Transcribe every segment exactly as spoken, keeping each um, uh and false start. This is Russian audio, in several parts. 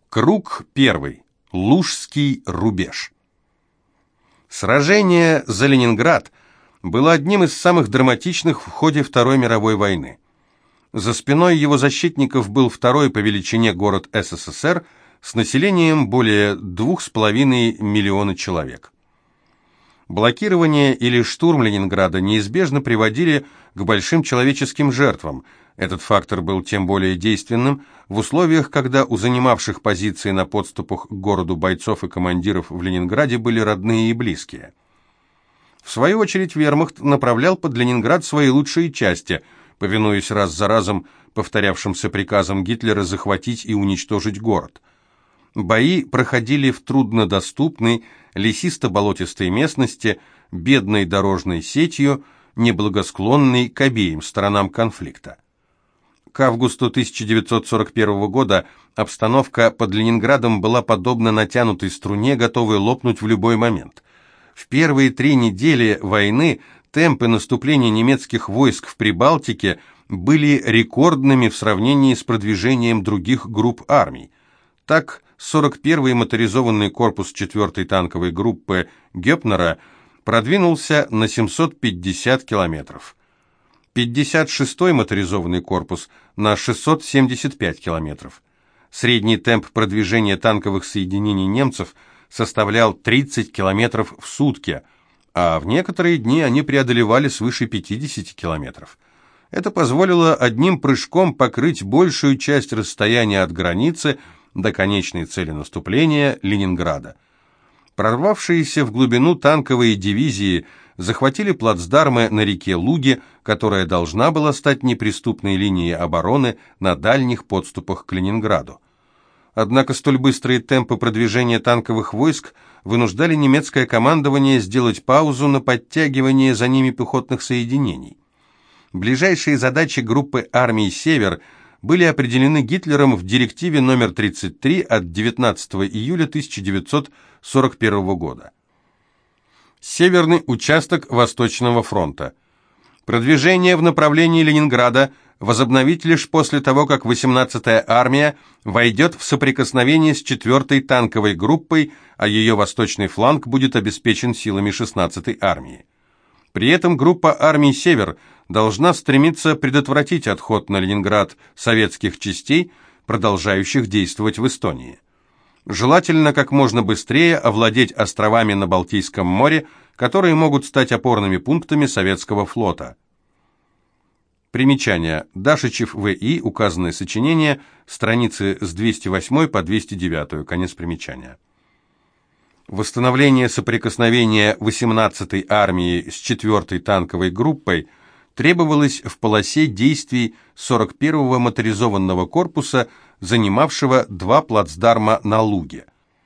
Круг первый. Лужский рубеж. Сражение за Ленинград было одним из самых драматичных в ходе Второй мировой войны. За спиной его защитников был второй по величине город СССР с населением более двух с половиной миллиона человек. Блокирование или штурм Ленинграда неизбежно приводили к большим человеческим жертвам. Этот фактор был тем более действенным в условиях, когда у занимавших позиции на подступах к городу бойцов и командиров в Ленинграде были родные и близкие. В свою очередь вермахт направлял под Ленинград свои лучшие части, повинуясь раз за разом повторявшимся приказам Гитлера захватить и уничтожить город. Бои проходили в труднодоступной, лесисто-болотистой местности, бедной дорожной сетью, неблагосклонной к обеим сторонам конфликта. К августу тысяча девятьсот сорок первого года обстановка под Ленинградом была подобна натянутой струне, готовой лопнуть в любой момент. В первые три недели войны темпы наступления немецких войск в Прибалтике были рекордными в сравнении с продвижением других групп армий. Так, сорок первый моторизованный корпус четвёртой танковой группы Гёпнера продвинулся на семьсот пятьдесят километров. пятьдесят шестой моторизованный корпус на шестьсот семьдесят пять километров. Средний темп продвижения танковых соединений немцев составлял тридцать километров в сутки, а в некоторые дни они преодолевали свыше пятидесяти километров. Это позволило одним прыжком покрыть большую часть расстояния от границы до конечной цели наступления Ленинграда. Прорвавшиеся в глубину танковые дивизии захватили плацдармы на реке Луги, которая должна была стать неприступной линией обороны на дальних подступах к Ленинграду. Однако столь быстрые темпы продвижения танковых войск вынуждали немецкое командование сделать паузу на подтягивание за ними пехотных соединений. Ближайшие задачи группы армий «Север» были определены Гитлером в директиве номер тридцать три от девятнадцатого июля тысяча девятьсот сорок первого года. Северный участок Восточного фронта. Продвижение в направлении Ленинграда возобновить лишь после того, как восемнадцатая армия войдет в соприкосновение с четвёртой танковой группой, а ее восточный фланг будет обеспечен силами шестнадцатой армии. При этом группа армий «Север» должна стремиться предотвратить отход на Ленинград советских частей, продолжающих действовать в Эстонии. Желательно как можно быстрее овладеть островами на Балтийском море, которые могут стать опорными пунктами советского флота. Примечание. Дашичев В И. Указанное сочинение. Страницы с двести восьмой по двести девять. Конец примечания. Восстановление соприкосновения восемнадцатой армии с четвёртой танковой группой требовалось в полосе действий сорок первого моторизованного корпуса, занимавшего два плацдарма на Луге.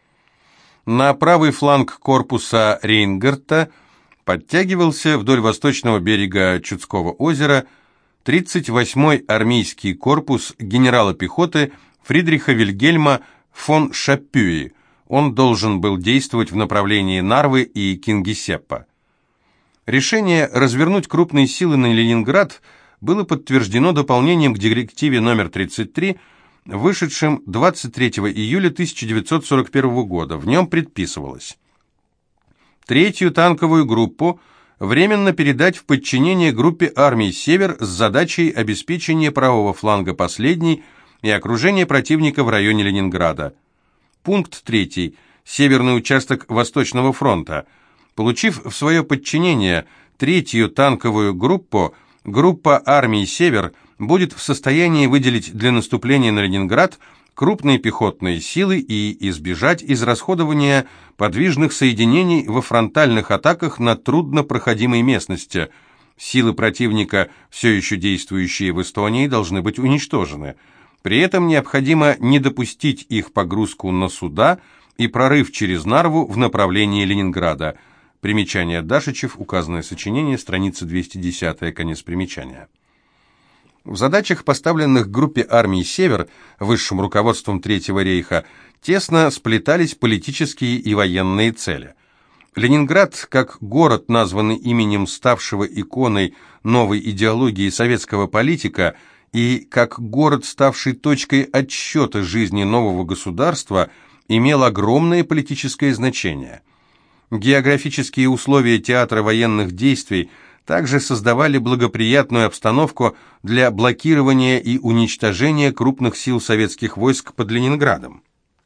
На правый фланг корпуса Рейнгартта подтягивался вдоль восточного берега Чудского озера тридцать восьмой армейский корпус генерала пехоты Фридриха Вильгельма фон Шапюи. Он должен был действовать в направлении Нарвы и Кингисеппа. Решение развернуть крупные силы на Ленинград было подтверждено дополнением к директиве номер тридцать три, вышедшим двадцать третьего июля тысяча девятьсот сорок первого года. В нем предписывалось: третью танковую группу временно передать в подчинение группе армий «Север» с задачей обеспечения правого фланга последней и окружения противника в районе Ленинграда. Пункт третий. Северный участок Восточного фронта. Получив в свое подчинение третью танковую группу, группа армий «Север» будет в состоянии выделить для наступления на Ленинград крупные пехотные силы и избежать израсходования подвижных соединений во фронтальных атаках на труднопроходимой местности. Силы противника, все еще действующие в Эстонии, должны быть уничтожены. При этом необходимо не допустить их погрузку на суда и прорыв через Нарву в направлении Ленинграда. Примечание. Дашичев. Указанное сочинение. Страница двести десять. Конец примечания. В задачах, поставленных группе армий «Север» высшим руководством Третьего рейха, тесно сплетались политические и военные цели. Ленинград, как город, названный именем ставшего иконой новой идеологии советского политика, и как город, ставший точкой отсчета жизни нового государства, имел огромное политическое значение. Географические условия театра военных действий также создавали благоприятную обстановку для блокирования и уничтожения крупных сил советских войск под Ленинградом.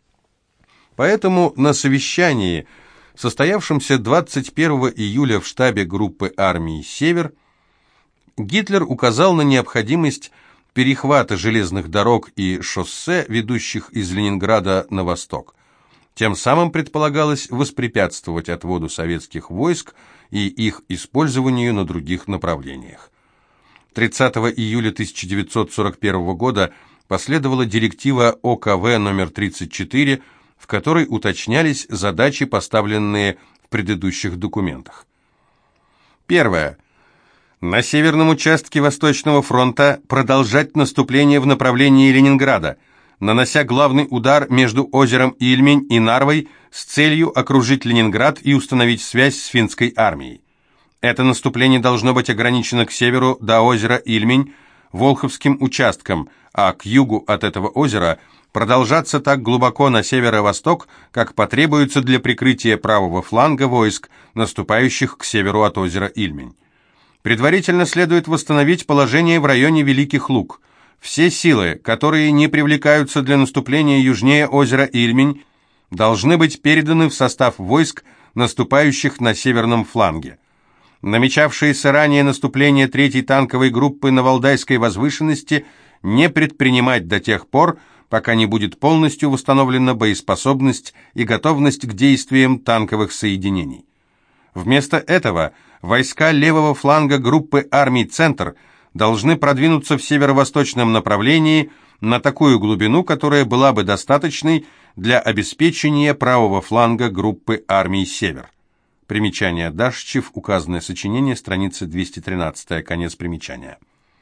Поэтому на совещании, состоявшемся двадцать первого июля в штабе группы армии «Север», Гитлер указал на необходимость перехвата железных дорог и шоссе, ведущих из Ленинграда на восток. Тем самым предполагалось воспрепятствовать отводу советских войск и их использованию на других направлениях. тридцатого июля тысяча девятьсот сорок первого года последовала директива О К В номер тридцать четыре, в которой уточнялись задачи, поставленные в предыдущих документах. Первое. На северном участке Восточного фронта продолжать наступление в направлении Ленинграда, нанося главный удар между озером Ильмень и Нарвой с целью окружить Ленинград и установить связь с финской армией. Это наступление должно быть ограничено к северу до озера Ильмень Волховским участком, а к югу от этого озера продолжаться так глубоко на северо-восток, как потребуется для прикрытия правого фланга войск, наступающих к северу от озера Ильмень. Предварительно следует восстановить положение в районе Великих Луг. Все силы, которые не привлекаются для наступления южнее озера Ильмень, должны быть переданы в состав войск, наступающих на северном фланге. Намечавшееся ранее наступление третьей танковой группы на Валдайской возвышенности не предпринимать до тех пор, пока не будет полностью восстановлена боеспособность и готовность к действиям танковых соединений. Вместо этого войска левого фланга группы армий «Центр» должны продвинуться в северо-восточном направлении на такую глубину, которая была бы достаточной для обеспечения правого фланга группы армий «Север». Примечание Дашчев, указанное сочинение, страница двести тринадцать, конец примечания.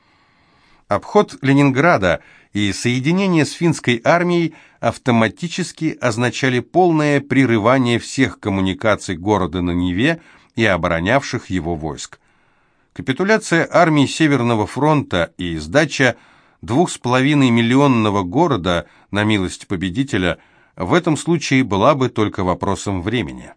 Обход Ленинграда и соединение с финской армией автоматически означали полное прерывание всех коммуникаций города на Неве и оборонявших его войск. Капитуляция армии Северного фронта и сдача двух с половиной миллионного города на милость победителя в этом случае была бы только вопросом времени.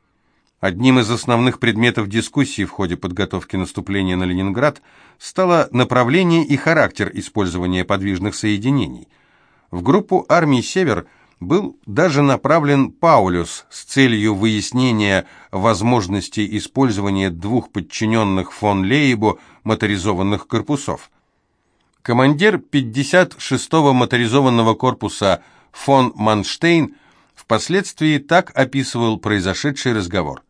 Одним из основных предметов дискуссии в ходе подготовки наступления на Ленинград стало направление и характер использования подвижных соединений. В группу армий «Север» был даже направлен Паулюс с целью выяснения возможности использования двух подчиненных фон Лейбу моторизованных корпусов. Командир пятьдесят шестого моторизованного корпуса фон Манштейн впоследствии так описывал произошедший разговор.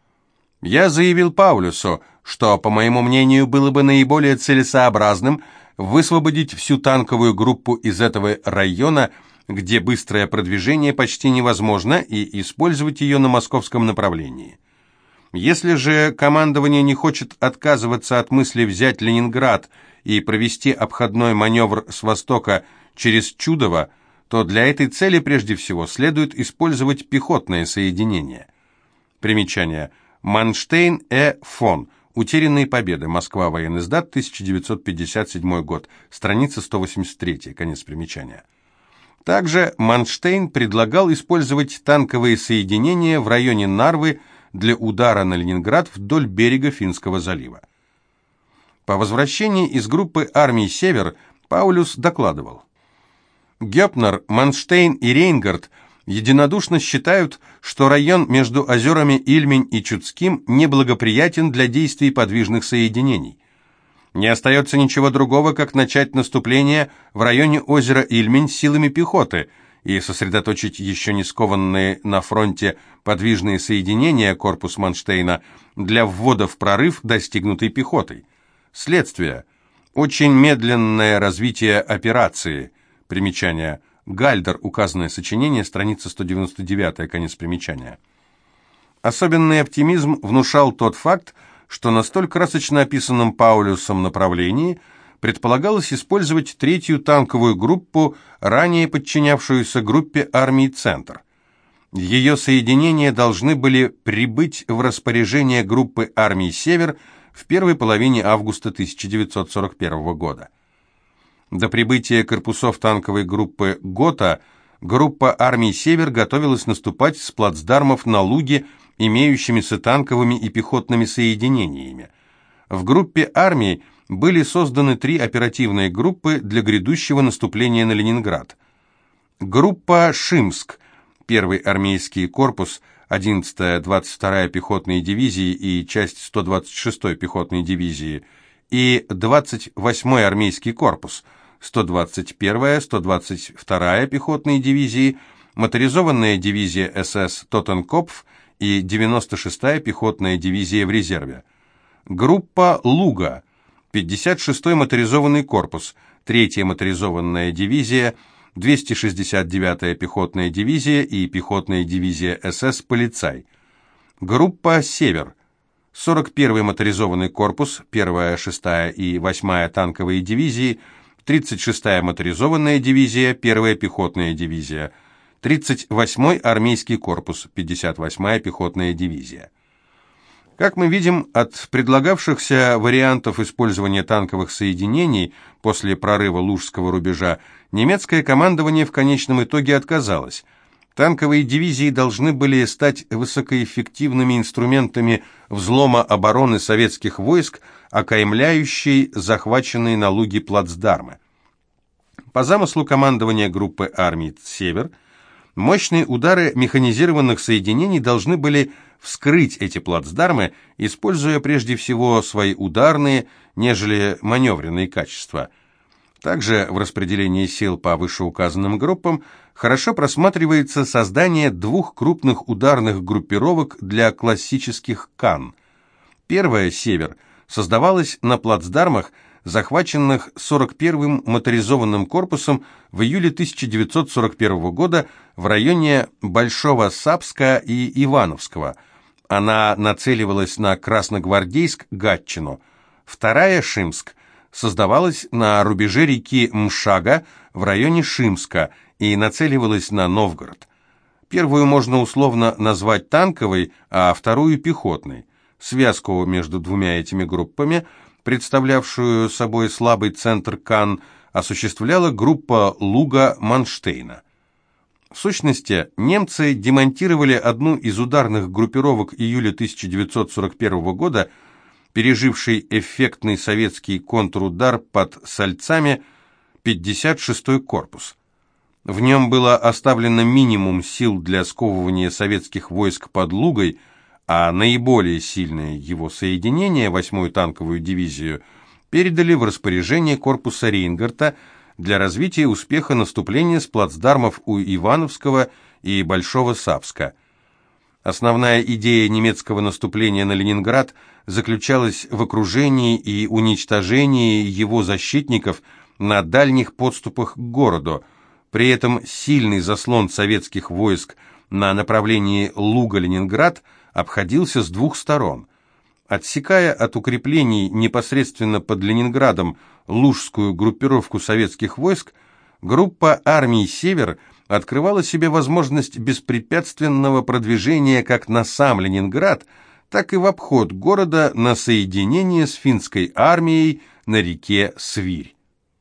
«Я заявил Паулюсу, что, по моему мнению, было бы наиболее целесообразным высвободить всю танковую группу из этого района, где быстрое продвижение почти невозможно, и использовать ее на московском направлении. Если же командование не хочет отказываться от мысли взять Ленинград и провести обходной маневр с востока через Чудово, то для этой цели прежде всего следует использовать пехотное соединение». Примечание. Манштейн Э. фон. Утерянные победы. Москва. Военный издат. тысяча девятьсот пятьдесят седьмой год. Страница сто восемьдесят три. Конец примечания. Также Манштейн предлагал использовать танковые соединения в районе Нарвы для удара на Ленинград вдоль берега Финского залива. По возвращении из группы армий «Север» Паулюс докладывал: Гёпнер, Манштейн и Рейнгард единодушно считают, что район между озерами Ильмень и Чудским неблагоприятен для действий подвижных соединений. Не остается ничего другого, как начать наступление в районе озера Ильмень силами пехоты и сосредоточить еще не скованные на фронте подвижные соединения корпус Манштейна для ввода в прорыв, достигнутый пехотой. Следствие. Очень медленное развитие операции. Примечание. Гальдер, указанное сочинение, страница сто девяносто девять, конец примечания. Особенный оптимизм внушал тот факт, что на столь красочно описанном Паулюсом направлении предполагалось использовать третью танковую группу, ранее подчинявшуюся группе армий «Центр». Ее соединения должны были прибыть в распоряжение группы армий «Север» в первой половине августа тысяча девятьсот сорок первого года. До прибытия корпусов танковой группы ГОТА группа армий «Север» готовилась наступать с плацдармов на Луге, имеющимися танковыми и пехотными соединениями. В группе армий были созданы три оперативные группы для грядущего наступления на Ленинград. Группа «Шимск», первый армейский корпус, одиннадцатая двадцать вторая пехотные дивизии и часть сто двадцать шестой пехотной дивизии, и двадцать восьмой армейский корпус, сто двадцать первая сто двадцать вторая пехотные дивизии, моторизованная дивизия СС «Тоттенкопф» и девяносто шестая пехотная дивизия в резерве. Группа «Луга», пятьдесят шестой моторизованный корпус, третья моторизованная дивизия, двести шестьдесят девятая пехотная дивизия и пехотная дивизия СС «Полицай». Группа «Север», сорок первый моторизованный корпус, первая, шестая и восьмая танковые дивизии, тридцать шестая моторизованная дивизия, первая пехотная дивизия, тридцать восьмой армейский корпус, пятьдесят восьмая пехотная дивизия. Как мы видим, от предлагавшихся вариантов использования танковых соединений после прорыва Лужского рубежа немецкое командование в конечном итоге отказалось. Танковые дивизии должны были стать высокоэффективными инструментами взлома обороны советских войск, окаймляющей захваченные на Луге плацдармы. По замыслу командования группы армий «Север», мощные удары механизированных соединений должны были вскрыть эти плацдармы, используя прежде всего свои ударные, нежели маневренные качества. Также в распределении сил по вышеуказанным группам хорошо просматривается создание двух крупных ударных группировок для классических КАН. Первая, «Север», создавалась на плацдармах, захваченных сорок первым моторизованным корпусом в июле тысяча девятьсот сорок первого года в районе Большого Сапска и Ивановского. Она нацеливалась на Красногвардейск, Гатчину. Вторая, «Шимск», создавалась на рубеже реки Мшага в районе Шимска и нацеливалась на Новгород. Первую можно условно назвать танковой, а вторую пехотной. Связку между двумя этими группами, представлявшую собой слабый центр КАН, осуществляла группа Луга-Манштейна. В сущности, немцы демонтировали одну из ударных группировок июля тысяча девятьсот сорок первого года, переживший эффектный советский контрудар под Сальцами, пятьдесят шестой корпус. В нем было оставлено минимум сил для сковывания советских войск под Лугой, а наиболее сильное его соединение, восьмую танковую дивизию, передали в распоряжение корпуса Рейнгарта для развития успеха наступления с плацдармов у Ивановского и Большого Сапска. Основная идея немецкого наступления на Ленинград заключалась в окружении и уничтожении его защитников на дальних подступах к городу. При этом сильный заслон советских войск на направлении Луга-Ленинград обходился с двух сторон. Отсекая от укреплений непосредственно под Ленинградом лужскую группировку советских войск, группа армий «Север» открывала себе возможность беспрепятственного продвижения как на сам Ленинград, так и в обход города на соединение с финской армией на реке Свирь.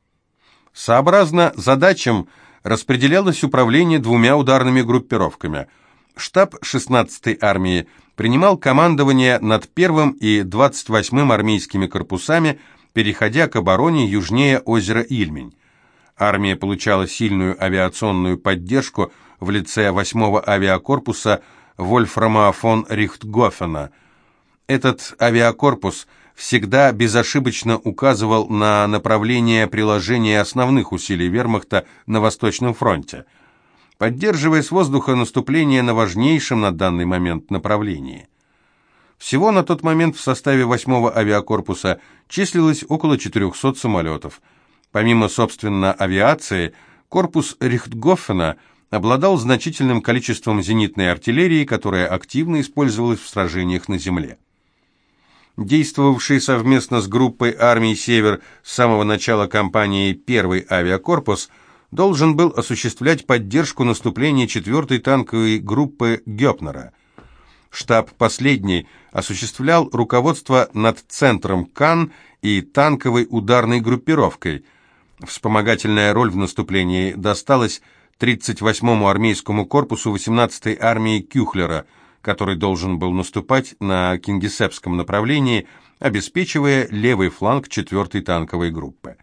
Сообразно задачам распределялось управление двумя ударными группировками. Штаб шестнадцатой армии принимал командование над первым и двадцать восьмым армейскими корпусами, переходя к обороне южнее озера Ильмень. Армия получала сильную авиационную поддержку в лице восьмого авиакорпуса Вольфрама фон Рихтгофена. Этот авиакорпус всегда безошибочно указывал на направление приложения основных усилий вермахта на Восточном фронте, поддерживая с воздуха наступление на важнейшем на данный момент направлении. Всего на тот момент в составе восьмого авиакорпуса числилось около четырехсот самолетов. Помимо, собственно, авиации, корпус Рихтгофена обладал значительным количеством зенитной артиллерии, которая активно использовалась в сражениях на земле. Действовавший совместно с группой армий «Север» с самого начала кампании первый авиакорпус должен был осуществлять поддержку наступления четвертой танковой группы Гёпнера. Штаб последней осуществлял руководство над центром КАН и танковой ударной группировкой. Вспомогательная роль в наступлении досталась тридцать восьмому армейскому корпусу восемнадцатой армии Кюхлера, который должен был наступать на Кингисеппском направлении, обеспечивая левый фланг четвёртой танковой группы.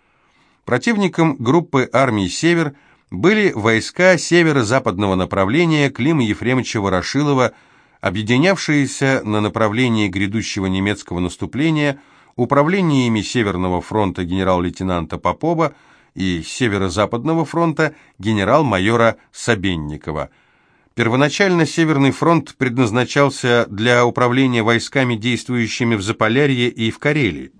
Противником группы армий «Север» были войска северо-западного направления Клима Ефремовича Ворошилова, объединявшиеся на направлении грядущего немецкого наступления управлениями Северного фронта генерал-лейтенанта Попова и Северо-западного фронта генерал-майора Собенникова. Первоначально Северный фронт предназначался для управления войсками, действующими в Заполярье и в Карелии.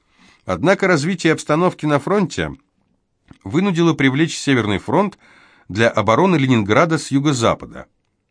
Однако развитие обстановки на фронте вынудило привлечь Северный фронт для обороны Ленинграда с юго-запада.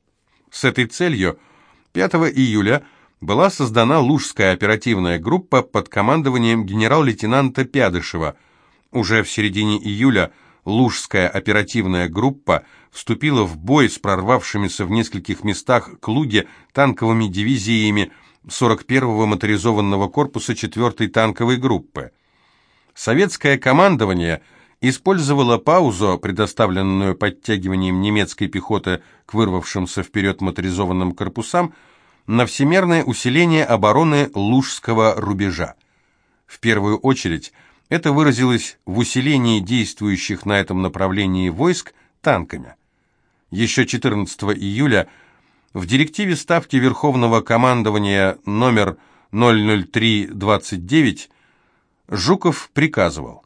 С этой целью пятого июля была создана Лужская оперативная группа под командованием генерал-лейтенанта Пядышева. Уже в середине июля Лужская оперативная группа вступила в бой с прорвавшимися в нескольких местах к Луге танковыми дивизиями сорок первого моторизованного корпуса четвёртой танковой группы. Советское командование использовало паузу, предоставленную подтягиванием немецкой пехоты к вырвавшимся вперед моторизованным корпусам, на всемерное усиление обороны Лужского рубежа. В первую очередь это выразилось в усилении действующих на этом направлении войск танками. Еще четырнадцатого июля в директиве Ставки Верховного командования номер ноль ноль три двадцать девять Жуков приказывал: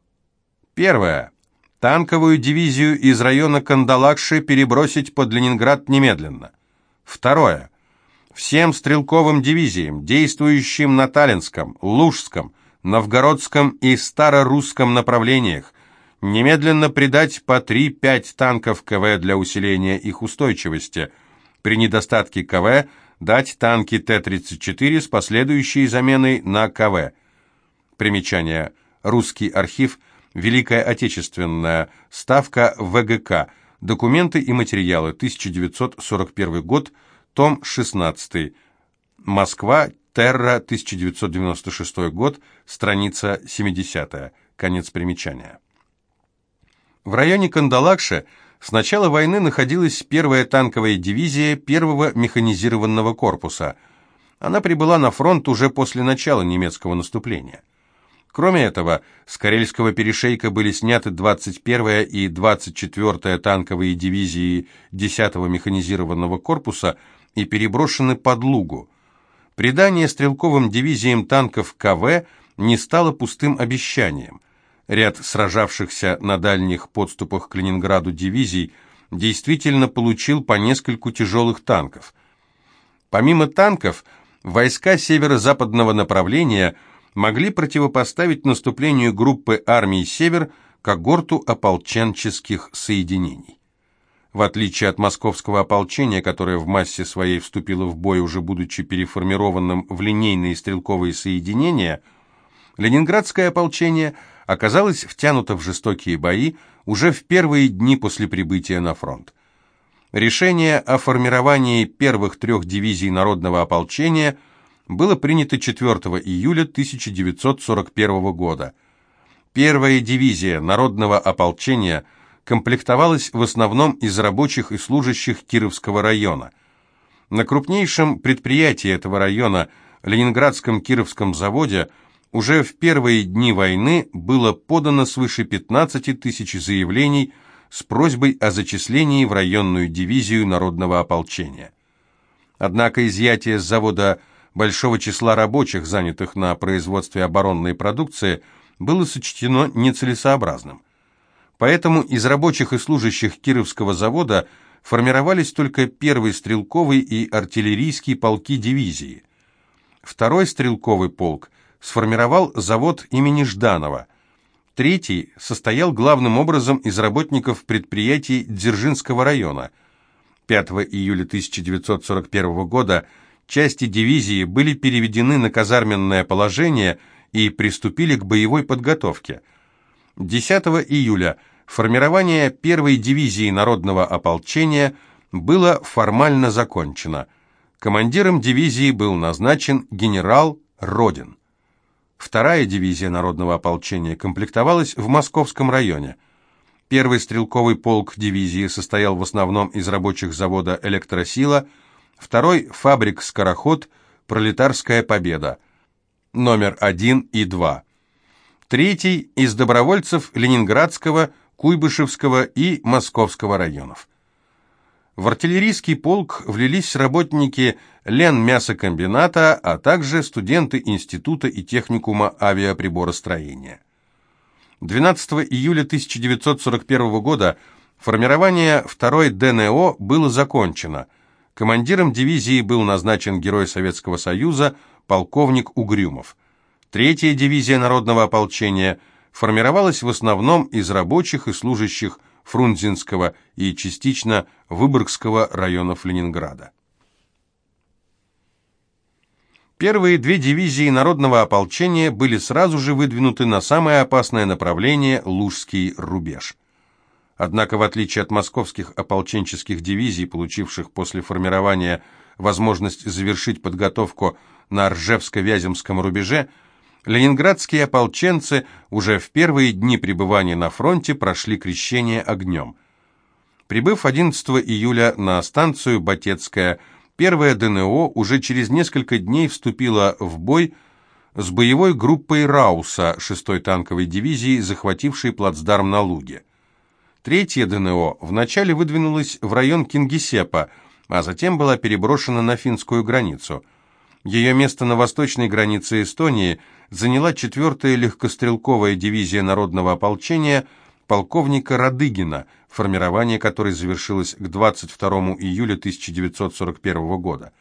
первое. Танковую дивизию из района Кандалакши перебросить под Ленинград немедленно. Второе. Всем стрелковым дивизиям, действующим на Таллинском, Лужском, Новгородском и Старорусском направлениях, немедленно придать по три-пять танков КВ для усиления их устойчивости. При недостатке КВ дать танки Т тридцать четыре с последующей заменой на КВ. Примечание. Русский архив. Великая Отечественная. Ставка ВГК. Документы и материалы. тысяча девятьсот сорок первый год. Том шестнадцатый. Москва. Терра. тысяча девятьсот девяносто шестой год. Страница семидесятая. Конец примечания. В районе Кандалакши с начала войны находилась первая танковая дивизия первого механизированного корпуса. Она прибыла на фронт уже после начала немецкого наступления. Кроме этого, с Карельского перешейка были сняты двадцать первая и двадцать четвёртая танковые дивизии десятого механизированного корпуса и переброшены под Лугу. Придание стрелковым дивизиям танков КВ не стало пустым обещанием. Ряд сражавшихся на дальних подступах к Ленинграду дивизий действительно получил по нескольку тяжелых танков. Помимо танков, войска северо-западного направления могли противопоставить наступлению группы армий «Север» когорту ополченческих соединений. В отличие от московского ополчения, которое в массе своей вступило в бой, уже будучи переформированным в линейные стрелковые соединения, ленинградское ополчение оказалось втянуто в жестокие бои уже в первые дни после прибытия на фронт. Решение о формировании первых трех дивизий народного ополчения было принято четвёртого июля тысяча девятьсот сорок первого года. Первая дивизия народного ополчения комплектовалась в основном из рабочих и служащих Кировского района. На крупнейшем предприятии этого района, Ленинградском Кировском заводе, уже в первые дни войны было подано свыше пятнадцати тысяч заявлений с просьбой о зачислении в районную дивизию народного ополчения. Однако изъятие с завода большого числа рабочих, занятых на производстве оборонной продукции, было сочтено нецелесообразным. Поэтому из рабочих и служащих Кировского завода формировались только первый стрелковый и артиллерийский полки дивизии. Второй стрелковый полк сформировал завод имени Жданова. Третий состоял главным образом из работников предприятий Дзержинского района. пятого июля тысяча девятьсот сорок первого года части дивизии были переведены на казарменное положение и приступили к боевой подготовке. десятого июля формирование первой дивизии народного ополчения было формально закончено. Командиром дивизии был назначен генерал Родин. Вторая дивизия народного ополчения комплектовалась в Московском районе. Первый стрелковый полк дивизии состоял в основном из рабочих завода «Электросила», второй – фабрик «Скороход», «Пролетарская победа», номер один и два. Третий – из добровольцев Ленинградского, Куйбышевского и Московского районов. В артиллерийский полк влились работники Ленмясокомбината, а также студенты института и техникума авиаприборостроения. двенадцатого июля тысяча девятьсот сорок первого года формирование второй ДНО было закончено. Командиром дивизии был назначен Герой Советского Союза полковник Угрюмов. Третья дивизия народного ополчения формировалась в основном из рабочих и служащих Фрунзенского и частично Выборгского районов Ленинграда. Первые две дивизии народного ополчения были сразу же выдвинуты на самое опасное направление – Лужский рубеж. Однако, в отличие от московских ополченческих дивизий, получивших после формирования возможность завершить подготовку на Ржевско-Вяземском рубеже, ленинградские ополченцы уже в первые дни пребывания на фронте прошли крещение огнем. Прибыв одиннадцатого июля на станцию Батецкая, первая ДНО уже через несколько дней вступила в бой с боевой группой Рауса шестой танковой дивизии, захватившей плацдарм на Луге. Третья ДНО вначале выдвинулась в район Кингисеппа, а затем была переброшена на финскую границу. Ее место на восточной границе Эстонии заняла четвертая легкострелковая дивизия народного ополчения полковника Радыгина, формирование которой завершилось к двадцать второму июля тысяча девятьсот сорок первого года.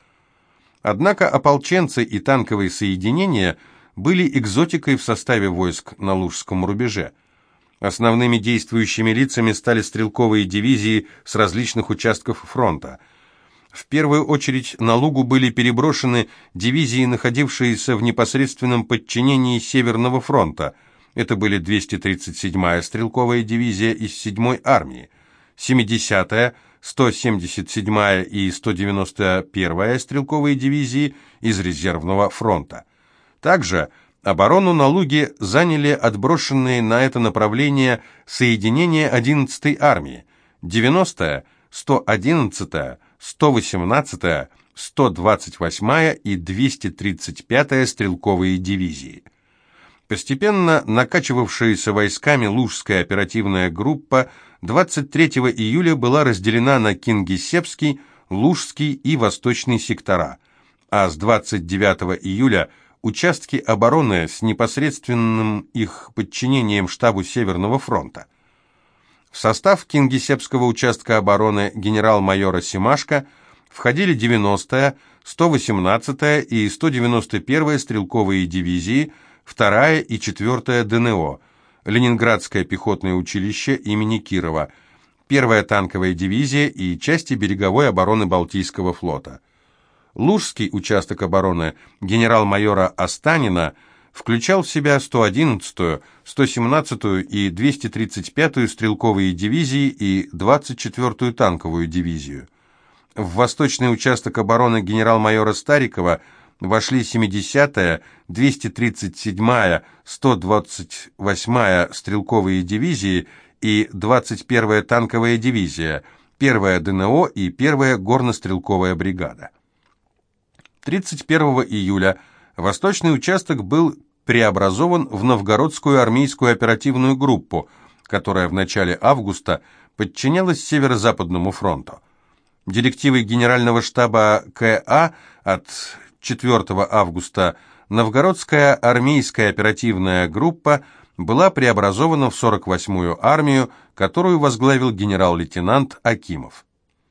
Однако ополченцы и танковые соединения были экзотикой в составе войск на Лужском рубеже. Основными действующими лицами стали стрелковые дивизии с различных участков фронта. В первую очередь на Лугу были переброшены дивизии, находившиеся в непосредственном подчинении Северного фронта. Это были двести тридцать седьмая стрелковая дивизия из седьмой армии, семидесятая, сто семьдесят седьмая и сто девяносто первая стрелковые дивизии из резервного фронта. Также оборону на Луге заняли отброшенные на это направление соединения одиннадцатой армии, девяностая, сто одиннадцатая, сто восемнадцатая, сто двадцать восьмая и двести тридцать пятая стрелковые дивизии. Постепенно накачивавшаяся войсками Лужская оперативная группа двадцать третьего июля была разделена на Кингисеппский, Лужский и Восточный сектора, а с двадцать девятого июля участки обороны с непосредственным их подчинением штабу Северного фронта. В состав Кингисеппского участка обороны генерал-майора Семашко входили девяностая, сто восемнадцатая и сто девяносто первая стрелковые дивизии, вторая и четвертая ДНО, Ленинградское пехотное училище имени Кирова, первая танковая дивизия и части береговой обороны Балтийского флота. Лужский участок обороны генерал-майора Останина включал в себя сто одиннадцатую, сто семнадцатую и двести тридцать пятую стрелковые дивизии и двадцать четвертую танковую дивизию. В восточный участок обороны генерал-майора Старикова вошли семидесятая, двести тридцать седьмая, сто двадцать восьмая стрелковые дивизии и двадцать первая танковая дивизия, первая ДНО и первая горнострелковая бригада. тридцать первого июля восточный участок был преобразован в Новгородскую армейскую оперативную группу, которая в начале августа подчинялась Северо-Западному фронту. Директивой Генерального штаба КА от четвертого августа Новгородская армейская оперативная группа была преобразована в сорок восьмую армию, которую возглавил генерал-лейтенант Акимов.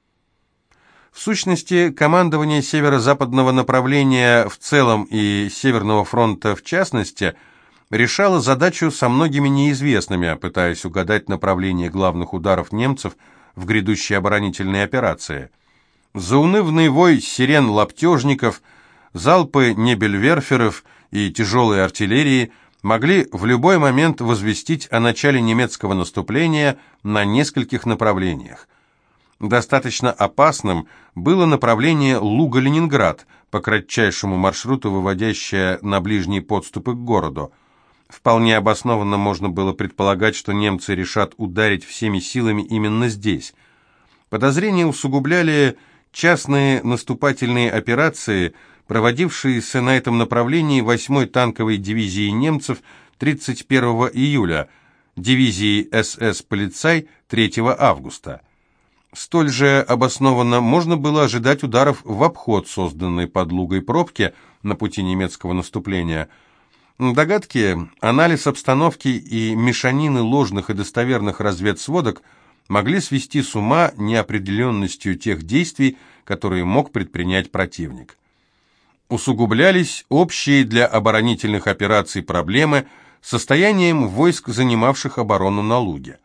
В сущности, командование северо-западного направления в целом и Северного фронта в частности решало задачу со многими неизвестными, пытаясь угадать направление главных ударов немцев в грядущей оборонительной операции. Заунывный вой сирен лаптежников, залпы небельверферов и тяжелой артиллерии могли в любой момент возвестить о начале немецкого наступления на нескольких направлениях. Достаточно опасным было направление Луга-Ленинград, по кратчайшему маршруту, выводящее на ближние подступы к городу. Вполне обоснованно можно было предполагать, что немцы решат ударить всеми силами именно здесь. Подозрения усугубляли частные наступательные операции, проводившиеся на этом направлении восьмой танковой дивизией немцев тридцать первого июля, дивизии СС «Полицай» третьего августа. Столь же обоснованно можно было ожидать ударов в обход созданной под Лугой пробки на пути немецкого наступления. Догадки, анализ обстановки и мешанины ложных и достоверных разведсводок могли свести с ума неопределенностью тех действий, которые мог предпринять противник. Усугублялись общие для оборонительных операций проблемы состоянием войск, занимавших оборону на Луге.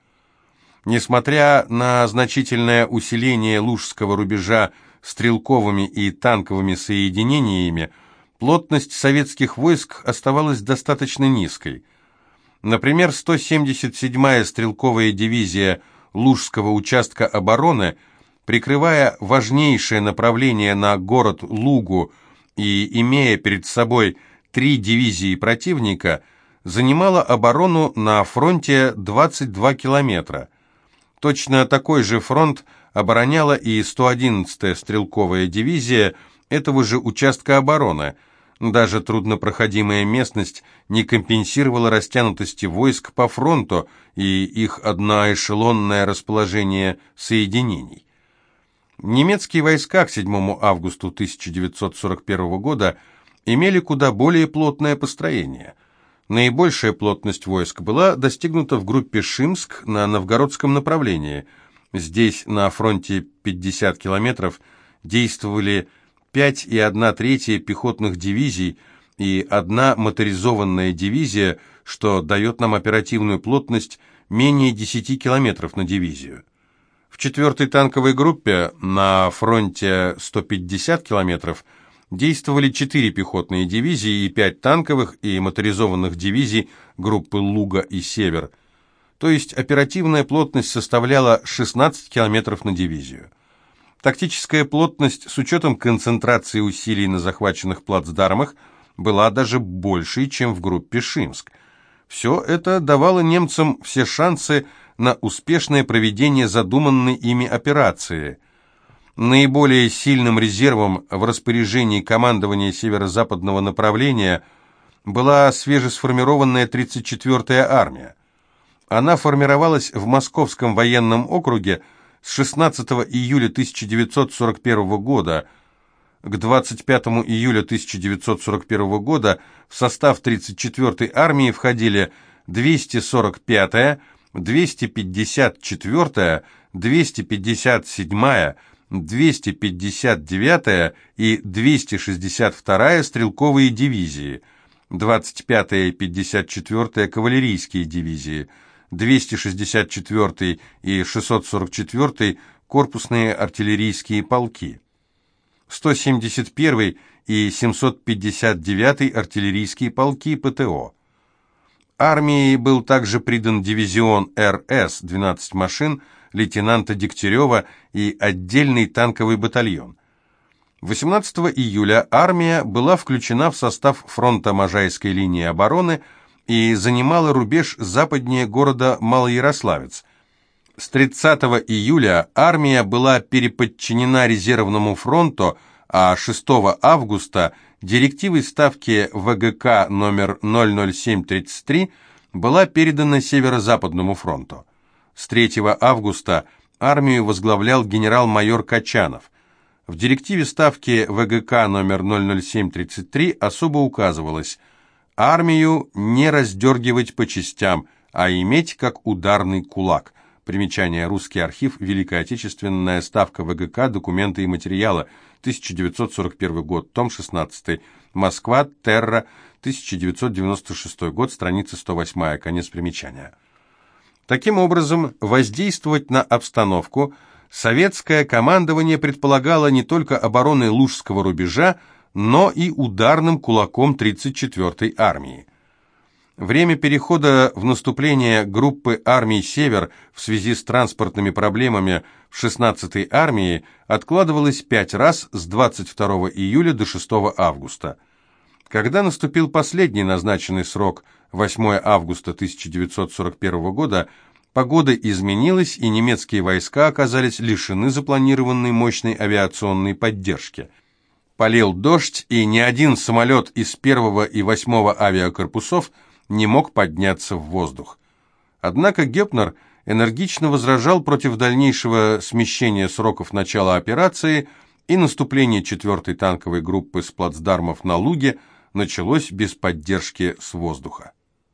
Несмотря на значительное усиление Лужского рубежа стрелковыми и танковыми соединениями, плотность советских войск оставалась достаточно низкой. Например, сто семьдесят седьмая стрелковая дивизия Лужского участка обороны, прикрывая важнейшее направление на город Лугу и имея перед собой три дивизии противника, занимала оборону на фронте двадцать два километра. Точно такой же фронт обороняла и сто одиннадцатая стрелковая дивизия этого же участка обороны. Даже труднопроходимая местность не компенсировала растянутости войск по фронту и их одноэшелонное расположение соединений. Немецкие войска к седьмому августа тысяча девятьсот сорок первого года имели куда более плотное построение. Наибольшая плотность войск была достигнута в группе Шимск на новгородском направлении. Здесь, на фронте пятьдесят километров, действовали пять и одна третья пехотных дивизий и одна моторизованная дивизия, что дает нам оперативную плотность менее десяти километров на дивизию. В четвертой танковой группе на фронте сто пятьдесят километров действовали четыре пехотные дивизии и пять танковых и моторизованных дивизий группы Луга и Север. То есть оперативная плотность составляла шестнадцать километров на дивизию. Тактическая плотность с учетом концентрации усилий на захваченных плацдармах была даже большей, чем в группе Шимск. Все это давало немцам все шансы на успешное проведение задуманной ими операции. Наиболее сильным резервом в распоряжении командования северо-западного направления была свежесформированная тридцать четвёртая армия. Она формировалась в Московском военном округе с шестнадцатого июля тысяча девятьсот сорок первого года. К двадцать пятому июля тысяча девятьсот сорок первого года в состав тридцать четвёртой армии входили двести сорок пятая, двести пятьдесят четвёртая, двести пятьдесят седьмая, двести пятьдесят девятая и двести шестьдесят вторая стрелковые дивизии, двадцать пятая и пятьдесят четвёртая кавалерийские дивизии, двести шестьдесят четвёртый и шестьсот сорок четвёртый корпусные артиллерийские полки, сто семьдесят первый и семьсот пятьдесят девятый артиллерийские полки ПТО. Армии был также придан дивизион РС, двенадцать машин, лейтенанта Дегтярева и отдельный танковый батальон. восемнадцатого июля армия была включена в состав фронта Можайской линии обороны и занимала рубеж западнее города Малоярославец. С тридцатого июля армия была переподчинена резервному фронту, а шестого августа директивой ставки ВГК номер ноль ноль семь тридцать три была передана Северо-Западному фронту. С третьего августа армию возглавлял генерал-майор Качанов. В директиве ставки ВГК номер ноль ноль семь тридцать три особо указывалось: армию не раздергивать по частям, а иметь как ударный кулак. Примечание. Русский архив. Великая Отечественная. Ставка ВГК. Документы и материалы. тысяча девятьсот сорок первый год. Том шестнадцатый. Москва. Терра. тысяча девятьсот девяносто шестой год. Страница сто восемь. Конец примечания. Таким образом, воздействовать на обстановку советское командование предполагало не только обороной Лужского рубежа, но и ударным кулаком тридцать четвёртой армии. Время перехода в наступление группы армий «Север» в связи с транспортными проблемами в шестнадцатой армии откладывалось пять раз с двадцать второго июля до шестого августа. Когда наступил последний назначенный срок, восьмое августа тысяча девятьсот сорок первого года, погода изменилась, и немецкие войска оказались лишены запланированной мощной авиационной поддержки. Полил дождь, и ни один самолет из первого и восьмого авиакорпусов не мог подняться в воздух. Однако Гёпнер энергично возражал против дальнейшего смещения сроков начала операции, и наступление четвертой танковой группы с плацдармов на Луге началось без поддержки с воздуха.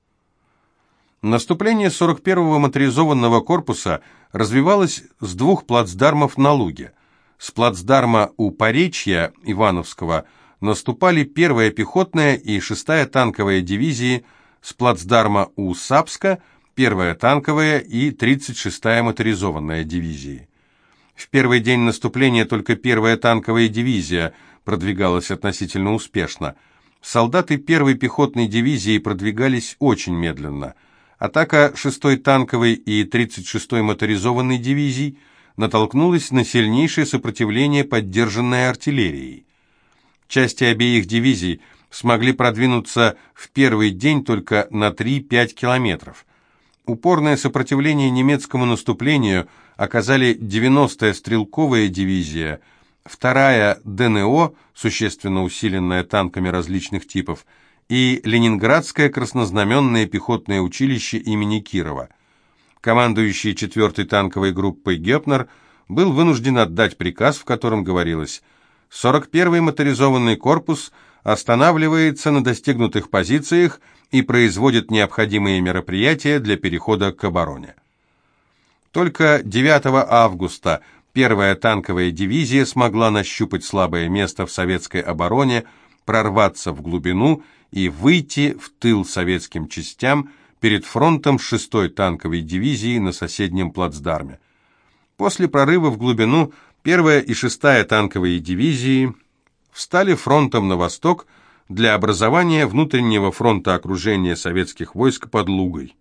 Наступление сорок первого моторизованного корпуса развивалось с двух плацдармов на Луге. С плацдарма у Поречья Ивановского наступали первая пехотная и шестая танковая дивизии, с плацдарма у Сапска первая танковая и тридцать шестая моторизованная дивизии. В первый день наступления только первая танковая дивизия продвигалась относительно успешно. Солдаты первой пехотной дивизии продвигались очень медленно. Атака шестой танковой и тридцать шестой моторизованной дивизий натолкнулась на сильнейшее сопротивление, поддержанное артиллерией. Части обеих дивизий смогли продвинуться в первый день только на три-пять километров. Упорное сопротивление немецкому наступлению оказали девяностая стрелковая дивизия, вторая ДНО, существенно усиленная танками различных типов, и Ленинградское краснознаменное пехотное училище имени Кирова. Командующий четвертой танковой группой Гёпнер был вынужден отдать приказ, в котором говорилось: сорок первый моторизованный корпус останавливается на достигнутых позициях и производит необходимые мероприятия для перехода к обороне. Только девятого августа первая танковая дивизия смогла нащупать слабое место в советской обороне, прорваться в глубину и выйти в тыл советским частям перед фронтом шестой танковой дивизии на соседнем плацдарме. После прорыва в глубину первая и шестая танковые дивизии встали фронтом на восток для образования внутреннего фронта окружения советских войск под Лугой.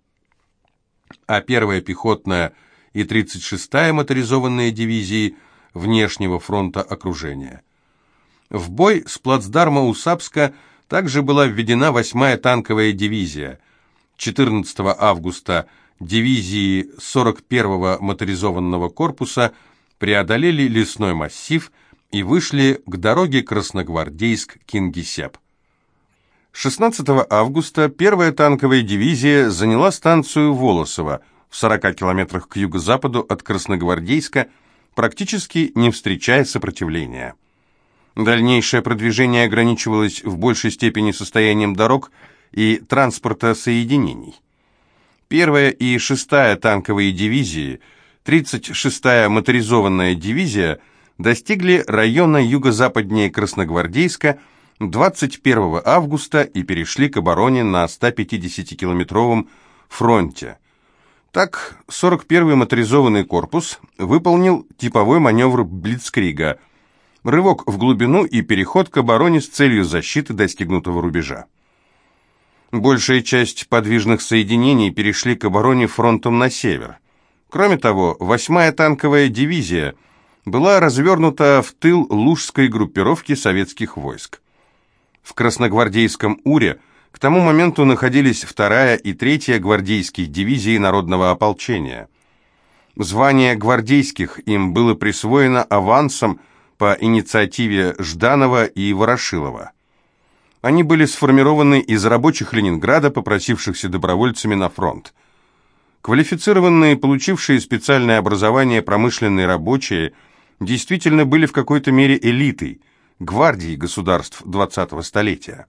А первая пехотная и тридцать шестая моторизованные дивизии внешнего фронта окружения. В бой с плацдарма у Сапска также была введена восьмая танковая дивизия. четырнадцатого августа дивизии сорок первого моторизованного корпуса преодолели лесной массив и вышли к дороге Красногвардейск-Кингисепп. шестнадцатого августа первая танковая дивизия заняла станцию Волосово в сорока километрах к юго-западу от Красногвардейска, практически не встречая сопротивления. Дальнейшее продвижение ограничивалось в большей степени состоянием дорог и транспорта соединений. Первая и шестая танковые дивизии, тридцать шестая моторизованная дивизия достигли района юго-западнее Красногвардейска двадцать первого августа и перешли к обороне на ста пятидесятикилометровом фронте. Так, сорок первый моторизованный корпус выполнил типовой маневр Блицкрига – рывок в глубину и переход к обороне с целью защиты достигнутого рубежа. Большая часть подвижных соединений перешли к обороне фронтом на север. Кроме того, восьмая танковая дивизия была развернута в тыл Лужской группировки советских войск. В Красногвардейском Уре к тому моменту находились вторая и третья гвардейские дивизии народного ополчения. Звание гвардейских им было присвоено авансом по инициативе Жданова и Ворошилова. Они были сформированы из рабочих Ленинграда, попросившихся добровольцами на фронт. Квалифицированные, получившие специальное образование промышленные рабочие, действительно были в какой-то мере элитой, гвардией государств двадцатого столетия.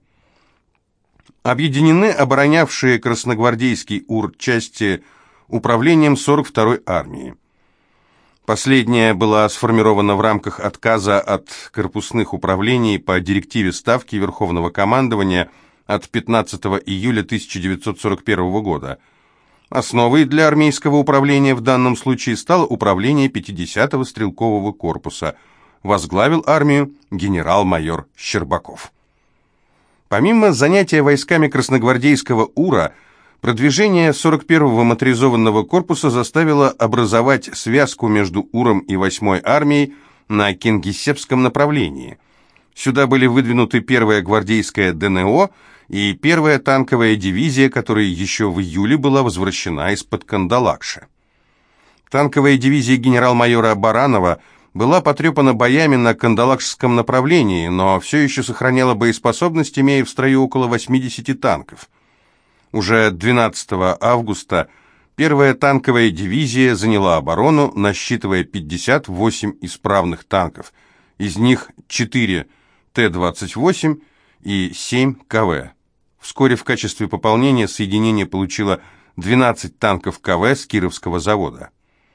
Объединены оборонявшие Красногвардейский Ур части управлением сорок второй армии. Последняя была сформирована в рамках отказа от корпусных управлений по директиве Ставки Верховного командования от пятнадцатого июля тысяча девятьсот сорок первого года. Основой для армейского управления в данном случае стало управление пятидесятого стрелкового корпуса. Возглавил армию генерал-майор Щербаков. Помимо занятия войсками красногвардейского УРА, продвижение сорок первого моторизованного корпуса заставило образовать связку между УРом и восьмой армией на Кингисеппском направлении. Сюда были выдвинуты первая гвардейская ДНО и первая танковая дивизия, которая еще в июле была возвращена из-под Кандалакши. Танковая дивизия генерал-майора Баранова была потрепана боями на Кандалакшском направлении, но все еще сохраняла боеспособность, имея в строю около восьмидесяти танков. Уже двенадцатого августа первая танковая дивизия заняла оборону, насчитывая пятьдесят восемь исправных танков, из них четыре Т двадцать восемь и семь КВ. Вскоре в качестве пополнения соединение получило двенадцать танков КВ с Кировского завода.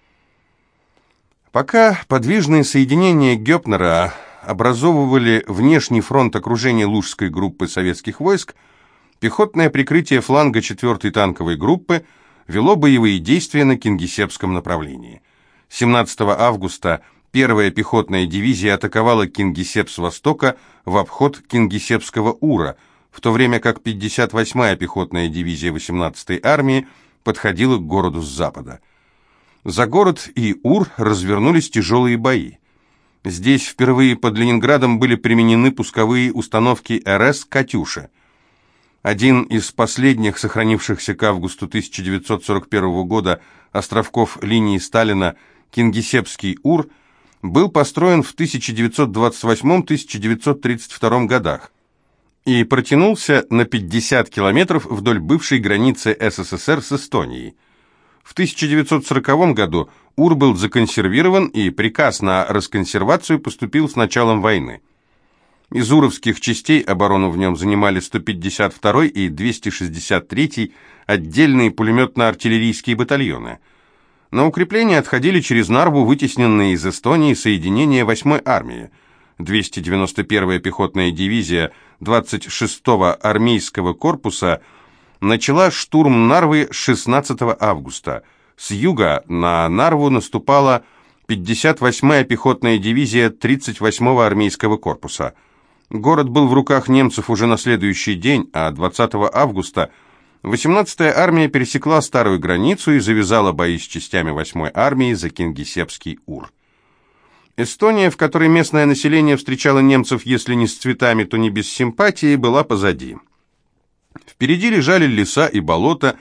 Пока подвижные соединения Гёпнера образовывали внешний фронт окружения Лужской группы советских войск, пехотное прикрытие фланга четвёртой танковой группы вело боевые действия на Кингисеппском направлении. семнадцатого августа первая пехотная дивизия атаковала Кингисепп с востока в обход Кингисеппского УРа, в то время как пятьдесят восьмая пехотная дивизия восемнадцатой армии подходила к городу с запада. За город и УР развернулись тяжелые бои. Здесь впервые под Ленинградом были применены пусковые установки РС «Катюша». Один из последних сохранившихся к августу тысяча девятьсот сорок первого года островков линии Сталина, Кингисеппский УР, был построен в тысяча девятьсот двадцать восьмом — тысяча девятьсот тридцать втором годах и протянулся на пятьдесят километров вдоль бывшей границы СССР с Эстонией. В тысяча девятьсот сороковом году УР был законсервирован, и приказ на расконсервацию поступил с началом войны. Из уровских частей оборону в нем занимали сто пятьдесят второй и двести шестьдесят третий отдельные пулеметно-артиллерийские батальоны. На укрепление отходили через Нарву вытесненные из Эстонии соединения восьмой армии. двести девяносто первая пехотная дивизия двадцать шестого армейского корпуса начала штурм Нарвы шестнадцатого августа. С юга на Нарву наступала пятьдесят восьмая пехотная дивизия тридцать восьмого армейского корпуса. Город был в руках немцев уже на следующий день, а двадцатого августа восемнадцатая армия пересекла старую границу и завязала бои с частями восьмой армии за Кингисеппский УР. Эстония, в которой местное население встречало немцев, если не с цветами, то не без симпатии, была позади. Впереди лежали леса и болота,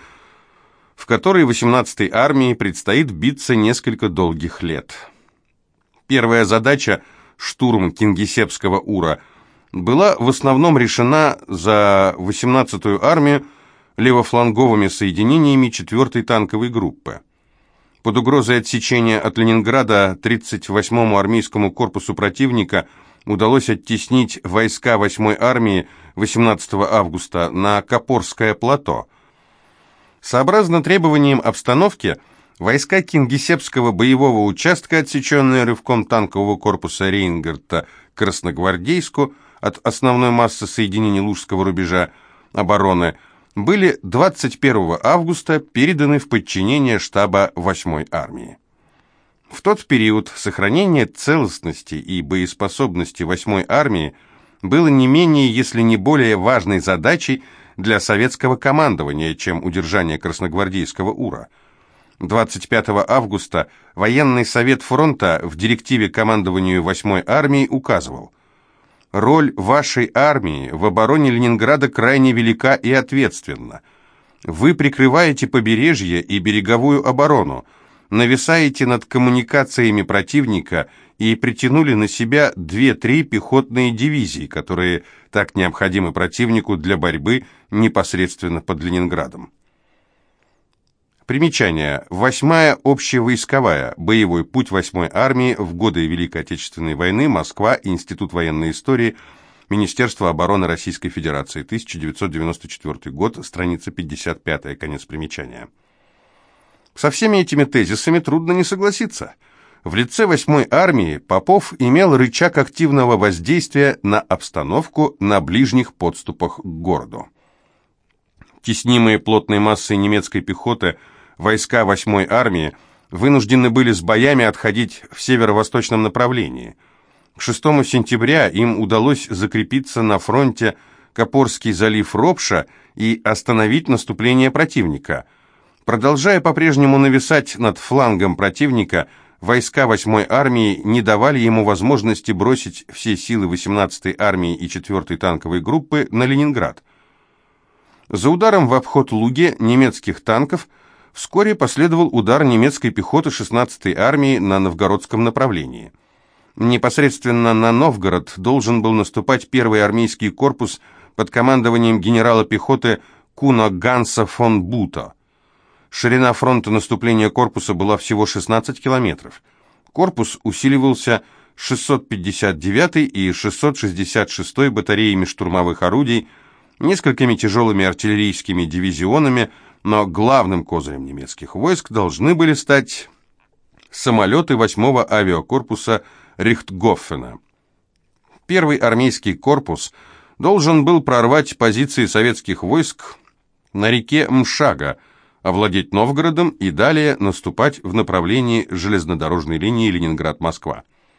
в которые восемнадцатой армии предстоит биться несколько долгих лет. Первая задача, штурм Кингисеппского УРа, была в основном решена за восемнадцатую армию левофланговыми соединениями четвёртой танковой группы. Под угрозой отсечения от Ленинграда тридцать восьмому армейскому корпусу противника удалось оттеснить войска восьмой армии восемнадцатого августа на Копорское плато. Сообразно требованиям обстановки, войска Кингисеппского боевого участка, отсеченные рывком танкового корпуса Рейнгартта к Красногвардейску от основной массы соединений Лужского рубежа обороны, были двадцать первого августа переданы в подчинение штаба восьмой армии. В тот период сохранение целостности и боеспособности восьмой армии было не менее, если не более важной задачей для советского командования, чем удержание Красногвардейского УРа. двадцать пятого августа военный совет фронта в директиве командованию восьмой армии указывал: «Роль вашей армии в обороне Ленинграда крайне велика и ответственна. Вы прикрываете побережье и береговую оборону, нависаете над коммуникациями противника и притянули на себя две-три пехотные дивизии, которые так необходимы противнику для борьбы непосредственно под Ленинградом». Примечание. восьмая общевойсковая. Боевой путь восьмой армии в годы Великой Отечественной войны. Москва. Институт военной истории. Министерство обороны Российской Федерации. тысяча девятьсот девяносто четвёртый год. Страница пятьдесят пять. Конец примечания. Со всеми этими тезисами трудно не согласиться. В лице восьмой армии Попов имел рычаг активного воздействия на обстановку на ближних подступах к городу. Теснимые плотной массой немецкой пехоты, войска восьмой армии вынуждены были с боями отходить в северо-восточном направлении. К шестому сентября им удалось закрепиться на фронте Копорский залив Ропша и остановить наступление противника. Продолжая по-прежнему нависать над флангом противника, войска восьмой армии не давали ему возможности бросить все силы восемнадцатой армии и четвёртой танковой группы на Ленинград. За ударом в обход Луги немецких танков вскоре последовал удар немецкой пехоты шестнадцатой армии на новгородском направлении. Непосредственно на Новгород должен был наступать первый армейский корпус под командованием генерала пехоты Куно Ганса фон Бута. Ширина фронта наступления корпуса была всего шестнадцать километров. Корпус усиливался шестьсот пятьдесят девятой и шестьсот шестьдесят шестой батареями штурмовых орудий, несколькими тяжелыми артиллерийскими дивизионами, но главным козырем немецких войск должны были стать самолеты восьмого авиакорпуса Рихтгофена. Первый армейский корпус должен был прорвать позиции советских войск на реке Мшага, овладеть Новгородом и далее наступать в направлении железнодорожной линии Ленинград-Москва.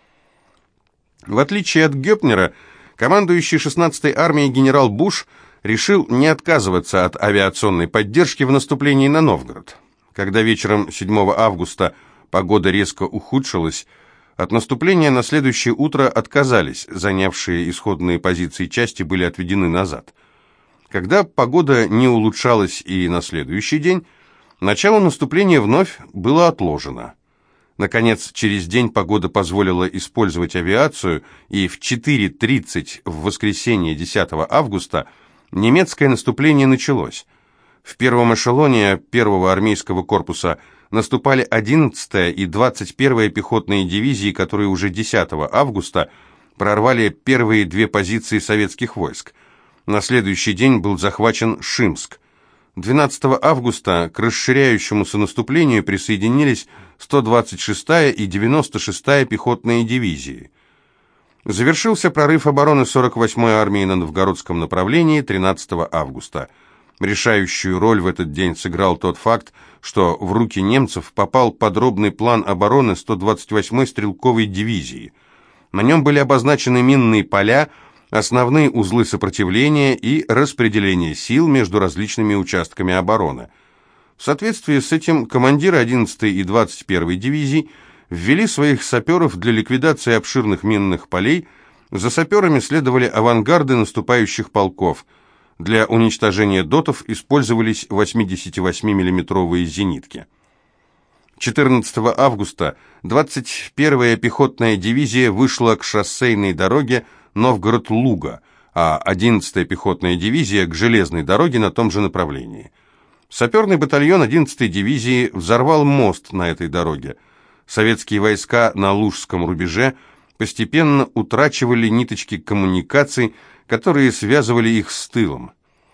В отличие от Гёпнера, командующий шестнадцатой армией генерал Буш решил не отказываться от авиационной поддержки в наступлении на Новгород. Когда вечером седьмого августа погода резко ухудшилась, от наступления на следующее утро отказались, занявшие исходные позиции части были отведены назад. Когда погода не улучшалась и на следующий день, начало наступления вновь было отложено. Наконец, через день погода позволила использовать авиацию, и в четыре тридцать в воскресенье десятого августа немецкое наступление началось. В первом эшелоне первого армейского корпуса наступали одиннадцатая и двадцать первая пехотные дивизии, которые уже десятого августа прорвали первые две позиции советских войск. На следующий день был захвачен Шимск. двенадцатого августа к расширяющемуся наступлению присоединились сто двадцать шестая и девяносто шестая пехотные дивизии. Завершился прорыв обороны сорок восьмой армии на Новгородском направлении тринадцатого августа. Решающую роль в этот день сыграл тот факт, что в руки немцев попал подробный план обороны сто двадцать восьмой стрелковой дивизии. На нем были обозначены минные поля, основные узлы сопротивления и распределение сил между различными участками обороны. В соответствии с этим командиры одиннадцатой и двадцать первой дивизий ввели своих саперов для ликвидации обширных минных полей, за саперами следовали авангарды наступающих полков. Для уничтожения дотов использовались восьмидесятивосьмимиллиметровые зенитки. четырнадцатого августа двадцать первая пехотная дивизия вышла к шоссейной дороге Новгород-Луга, а одиннадцатая пехотная дивизия к железной дороге на том же направлении. Саперный батальон одиннадцатой дивизии взорвал мост на этой дороге. Советские войска на Лужском рубеже постепенно утрачивали ниточки коммуникаций, которые связывали их с тылом.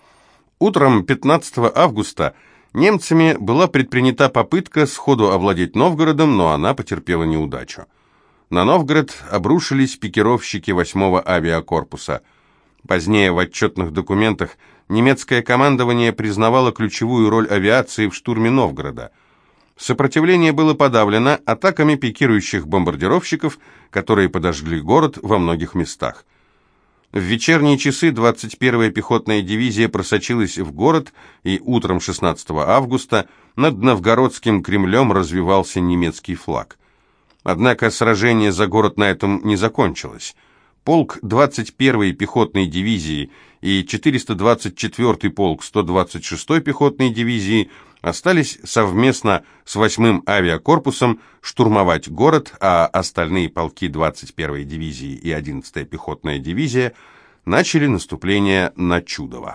Утром пятнадцатого августа немцами была предпринята попытка сходу овладеть Новгородом, но она потерпела неудачу. На Новгород обрушились пикировщики восьмого авиакорпуса. Позднее в отчетных документах немецкое командование признавало ключевую роль авиации в штурме Новгорода. Сопротивление было подавлено атаками пикирующих бомбардировщиков, которые подожгли город во многих местах. В вечерние часы двадцать первая пехотная дивизия просочилась в город, и утром шестнадцатого августа над Новгородским Кремлем развивался немецкий флаг. Однако сражение за город на этом не закончилось. Полк двадцать первой пехотной дивизии и четыреста двадцать четвёртый полк сто двадцать шестой пехотной дивизии остались совместно с восьмым авиакорпусом штурмовать город, а остальные полки двадцать первой дивизии и одиннадцатая пехотная дивизия начали наступление на Чудово.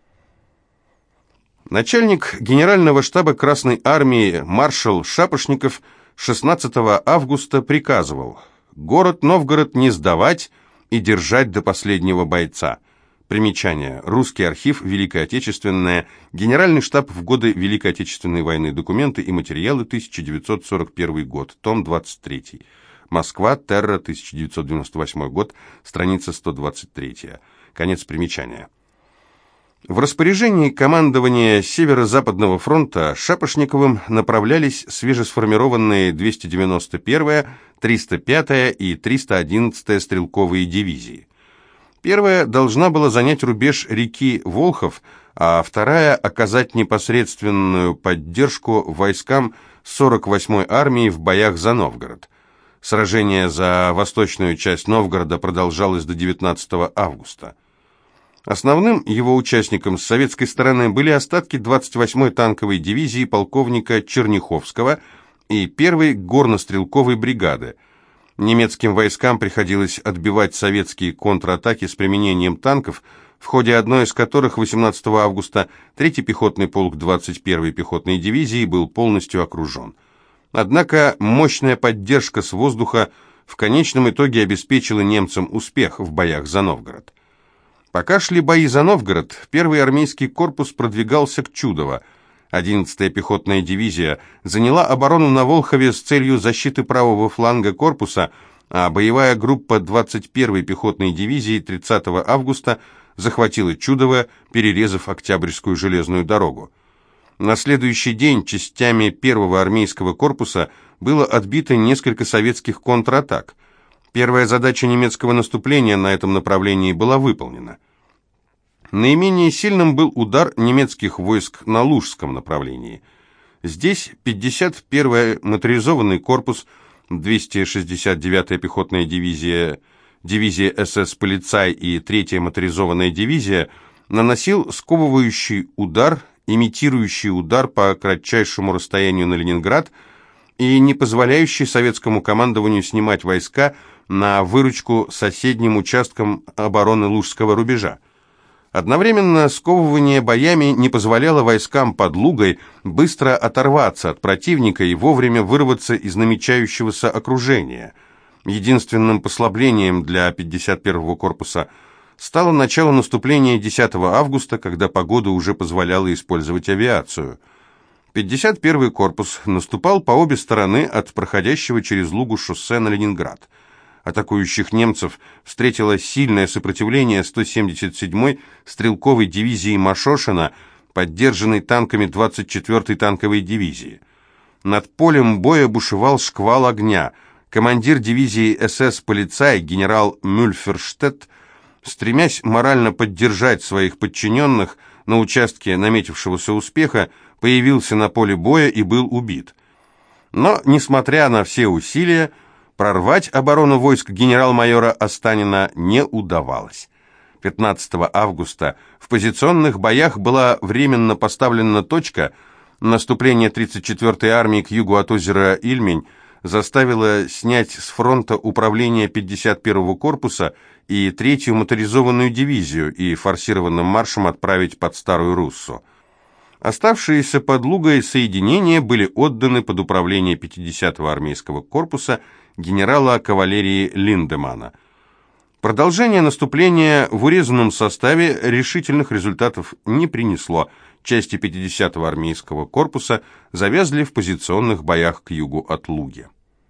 Начальник генерального штаба Красной армии маршал Шапошников шестнадцатого августа приказывал город Новгород не сдавать и держать до последнего бойца. Примечание. Русский архив, Великая Отечественная, Генеральный штаб в годы Великой Отечественной войны, документы и материалы, тысяча девятьсот сорок первый год, том двадцать три. Москва, Терра, тысяча девятьсот девяносто восьмой год, страница сто двадцать три. Конец примечания. В распоряжении командования Северо-Западного фронта Шапошниковым направлялись свежесформированные двести девяносто первая, триста пятая и триста одиннадцатая стрелковые дивизии. Первая должна была занять рубеж реки Волхов, а вторая – оказать непосредственную поддержку войскам сорок восьмой армии в боях за Новгород. Сражение за восточную часть Новгорода продолжалось до девятнадцатого августа. Основным его участником с советской стороны были остатки двадцать восьмой танковой дивизии полковника Черняховского и первой горнострелковой бригады. Немецким войскам приходилось отбивать советские контратаки с применением танков, в ходе одной из которых восемнадцатого августа третий пехотный полк двадцать первой пехотной дивизии был полностью окружен. Однако мощная поддержка с воздуха в конечном итоге обеспечила немцам успех в боях за Новгород. Пока шли бои за Новгород, первый армейский корпус продвигался к Чудово. одиннадцатая пехотная дивизия заняла оборону на Волхове с целью защиты правого фланга корпуса, а боевая группа двадцать первой пехотной дивизии тридцатого августа захватила Чудово, перерезав Октябрьскую железную дорогу. На следующий день частями первого армейского корпуса было отбито несколько советских контратак. Первая задача немецкого наступления на этом направлении была выполнена. Наименее сильным был удар немецких войск на Лужском направлении. Здесь пятьдесят первый моторизованный корпус, двести шестьдесят девятая пехотная дивизия, дивизия СС «Полицай» и третья моторизованная дивизия наносил сковывающий удар, имитирующий удар по кратчайшему расстоянию на Ленинград и не позволяющий советскому командованию снимать войска на выручку соседним участкам обороны Лужского рубежа. Одновременно сковывание боями не позволяло войскам под Лугой быстро оторваться от противника и вовремя вырваться из намечающегося окружения. Единственным послаблением для пятьдесят первого корпуса стало начало наступления десятого августа, когда погода уже позволяла использовать авиацию. пятьдесят первый корпус наступал по обе стороны от проходящего через Лугу шоссе на Ленинград. Атакующих немцев встретило сильное сопротивление сто семьдесят седьмой стрелковой дивизии Машошина, поддержанной танками двадцать четвёртой танковой дивизии. Над полем боя бушевал шквал огня. Командир дивизии СС «Полицай» генерал Мюльферштедт, стремясь морально поддержать своих подчиненных на участке наметившегося успеха, появился на поле боя и был убит. Но, несмотря на все усилия, прорвать оборону войск генерал-майора Останина не удавалось. пятнадцатого августа в позиционных боях была временно поставлена точка. Наступление тридцать четвёртой армии к югу от озера Ильмень заставило снять с фронта управление пятьдесят первого корпуса и третью моторизованную дивизию и форсированным маршем отправить под Старую Руссу. Оставшиеся под Лугой соединения были отданы под управление пятидесятого армейского корпуса генерала кавалерии Линдемана. Продолжение наступления в урезанном составе решительных результатов не принесло. Части пятидесятого армейского корпуса завязли в позиционных боях к югу от Луги.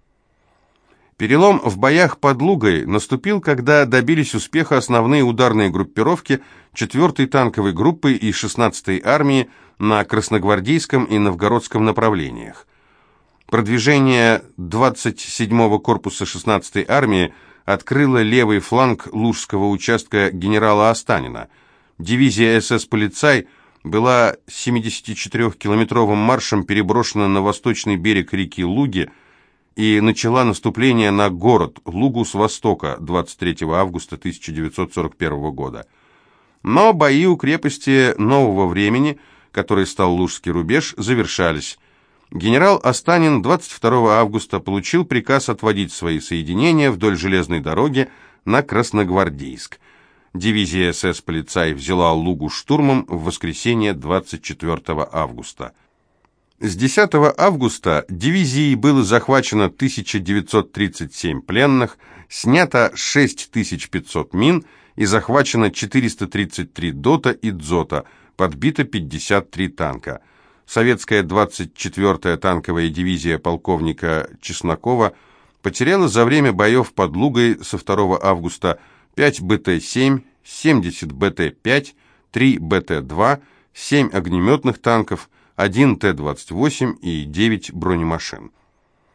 Перелом в боях под Лугой наступил, когда добились успеха основные ударные группировки четвёртой танковой группы и шестнадцатой армии на Красногвардейском и Новгородском направлениях. Продвижение двадцать седьмого корпуса шестнадцатой армии открыло левый фланг Лужского участка генерала Останина. Дивизия СС «Полицай» была семидесятичетырёхкилометровым маршем переброшена на восточный берег реки Луги и начала наступление на город Лугу с востока двадцать третьего августа тысяча девятьсот сорок первого года. Но бои у крепости Нового Времени, который стал Лужский рубеж, завершались. Генерал Останин двадцать второго августа получил приказ отводить свои соединения вдоль железной дороги на Красногвардейск. Дивизия СС «Полицай» взяла Лугу штурмом в воскресенье двадцать четвёртого августа. С десятого августа дивизией было захвачено тысяча девятьсот тридцать семь пленных, снято шесть тысяч пятьсот мин и захвачено четыреста тридцать три дота и дзота, подбито пятьдесят три танка. Советская двадцать четвёртая танковая дивизия полковника Чеснокова потеряла за время боев под Лугой со второго августа пять бэ тэ семь, семьдесят бэ тэ пять, три бэ тэ два, семь огнеметных танков, один тэ двадцать восемь и девять бронемашин.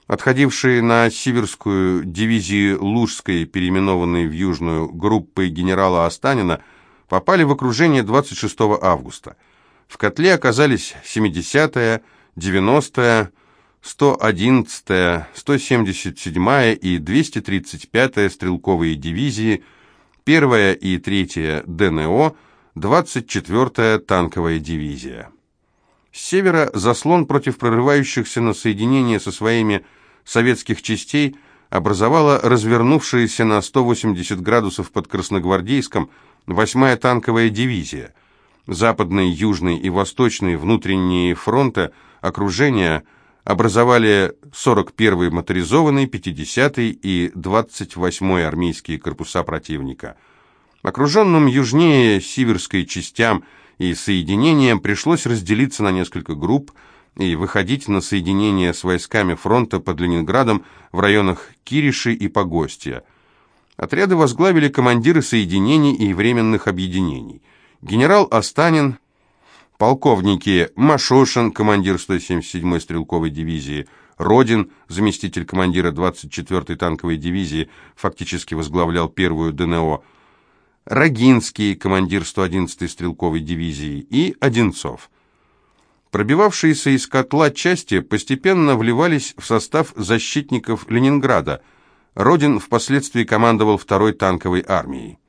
Отходившие на Сиверскую дивизии Лужской, переименованные в Южную, группы генерала Останина, попали в окружение двадцать шестого августа. В котле оказались семидесятая, девяностая, сто одиннадцатая, сто семьдесят седьмая и двести тридцать пятая стрелковые дивизии, первая и третья ДНО, двадцать четвёртая танковая дивизия. С севера заслон против прорывающихся на соединение со своими советских частей образовала развернувшаяся на сто восемьдесят градусов под Красногвардейском восьмая танковая дивизия. Западный, южный и восточный внутренние фронты окружения образовали сорок первый моторизованный, пятидесятый и двадцать восьмой армейские корпуса противника. Окруженным южнее Сиверской частям и соединениям пришлось разделиться на несколько групп и выходить на соединение с войсками фронта под Ленинградом в районах Кириши и Погостья. Отряды возглавили командиры соединений и временных объединений. Генерал Останин, полковники Машошин, командир сто семьдесят седьмой стрелковой дивизии, Родин, заместитель командира двадцать четвёртой танковой дивизии, фактически возглавлял первую ДНО, Рогинский, командир сто одиннадцатой стрелковой дивизии, и Одинцов. Пробивавшиеся из котла части постепенно вливались в состав защитников Ленинграда. Родин впоследствии командовал второй танковой армией.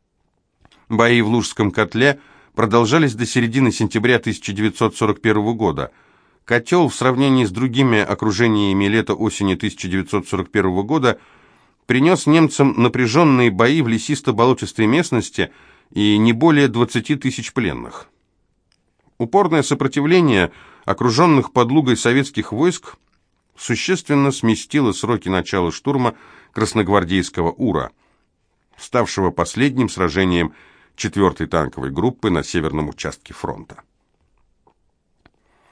Бои в Лужском котле продолжались до середины сентября тысяча девятьсот сорок первого года. Котел в сравнении с другими окружениями лета-осени тысяча девятьсот сорок первого года принес немцам напряженные бои в лесисто-болотистой местности и не более двадцати тысяч пленных. Упорное сопротивление окруженных под Лугой советских войск существенно сместило сроки начала штурма Красногвардейского УРА, ставшего последним сражением четвёртой танковой группы на северном участке фронта.